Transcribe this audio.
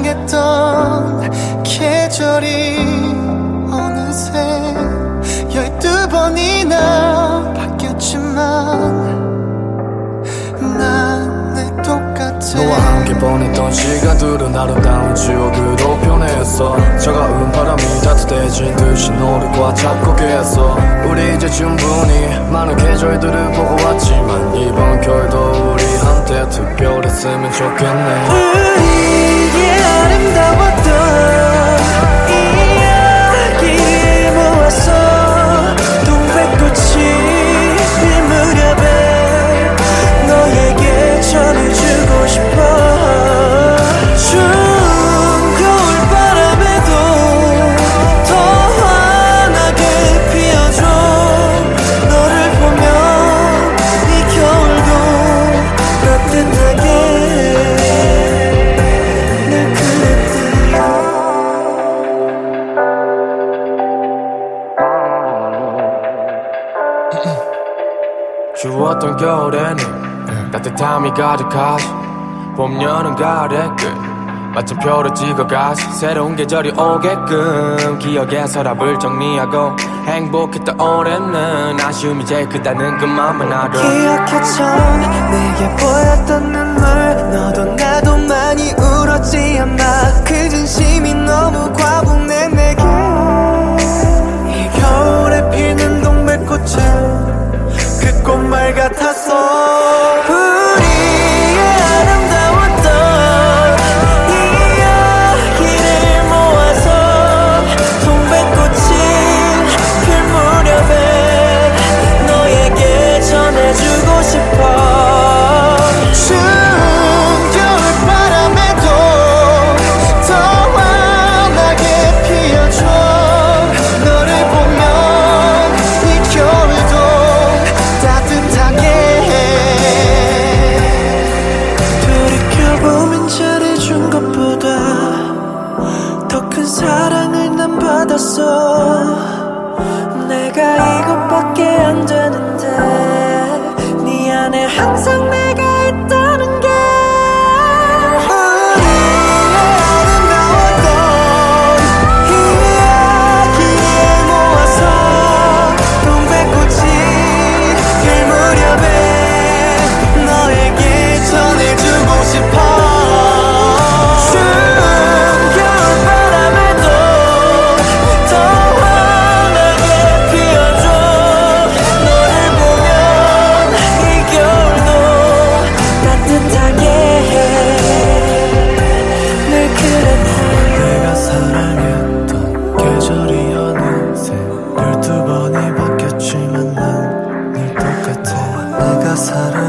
사랑했던 계절이 어느새 12번이나 바뀌었지만 난 늘 똑같아. 너와 함께 보냈던 시간들은 아름다운 추억으로 변했어. 차가운 바람이 따뜻해진 듯이 너를 꽉 잡고 깼어. 우리 이제 충분히 많은 계절들을 보고 왔지만 이번 겨울도 우리한테 특별했으면 좋겠네. 우리의 아름다웠던 이야기를 모아서 동백꽃이 필 무렵에 너에게 전해주고 싶어. 추운 겨울바람에도 더 환하게 피어줘. 너를 보면 이 겨울도 따뜻하게 늘 그랬대. 추웠던 겨울에는 따뜻함이 가득하지. 봄, 여름, 가을의 끝 마침표를 찍어가지. 새로운 계절이 오게끔 기억의 서랍을 정리하고 행복했던 올해는 아쉬움이 제일 크다는 것만만 알아. 기억해 처음 내게 보였던 눈물. 너도 나도 많이 울었지 않나. 그 진심이 너무 과분해 내게. 이 겨울에 피는 동백꽃은 그 꽃말 같았어. 우리의 아름다웠던 이야기를 모아서 동백꽃이 필 무렵에 너에게 전해주고 싶어. 추운 겨울바람에도 더 환하게 피어줘. 너를 보면 이 겨울도 따뜻하게 돌이켜보면 잘해준 것보다 더 큰 사랑을 난 받았어. 내가 이것밖에 안 되는데 네 안에 항상 내가 있다는 게. 우리의 아름다웠던 이야기를 모아서 동백꽃이 필 무렵에 너에게 전해주고 싶어. 추운 겨울바람에도 더 환하게 피어줘. 너를 보면 이 겨울도 따뜻하게 늘 그랬대. 내가 사랑했던 계절이 어느새 12번이 바뀌었지만 난 늘 똑같아. 내가 사랑